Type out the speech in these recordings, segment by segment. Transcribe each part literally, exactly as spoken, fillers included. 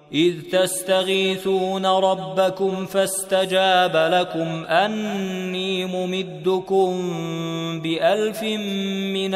إذ تستغيثون ربكم فاستجاب لكم أني ممدكم بألف من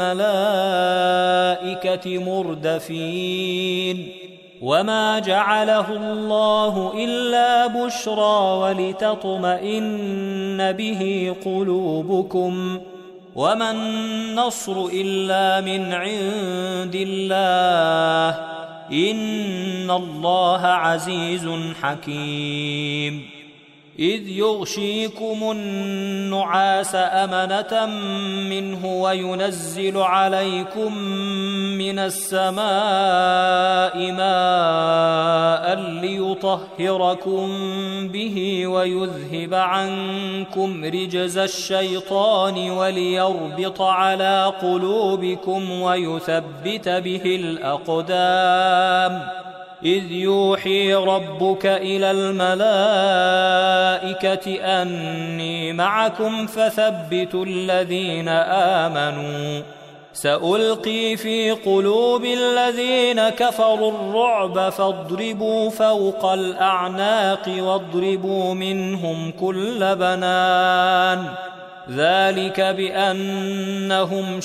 الملائكة مردفين وما جعله الله إلا بشرى ولتطمئن به قلوبكم وما النصر إلا من عند الله إن الله عزيز حكيم إذ يغشيكم النعاس أمنة منه وينزل عليكم من السماء ماء ليطهركم به ويذهب عنكم رجز الشيطان وليربط على قلوبكم ويثبت به الأقدام إذ يوحي ربك إلى الملائكة أني معكم فثبتوا الذين آمنوا سألقي في قلوب الذين كفروا الرعب فاضربوا فوق الأعناق واضربوا منهم كل بنان ذلك بأنهم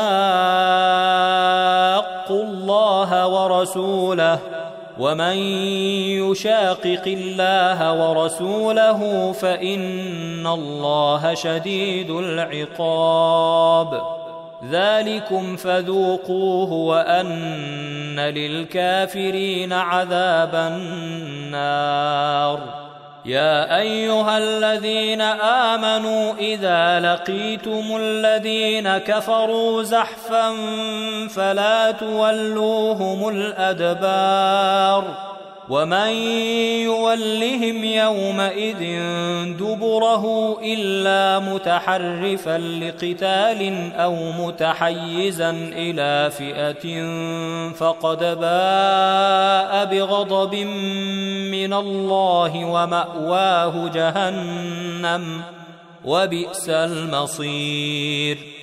شاقوا الله ورسوله ومن يشاقق الله ورسوله فإن الله شديد العقاب ذلكم فذوقوه وأن للكافرين عذاب النار يا أيها الذين آمنوا إذا لقيتم الذين كفروا زحفا فلا تولوهم الأدبار ومن يولهم يومئذ دبره إلا متحرفا لقتال أو متحيزا إلى فئة فقد باء بغضب من الله ومأواه جهنم وبئس المصير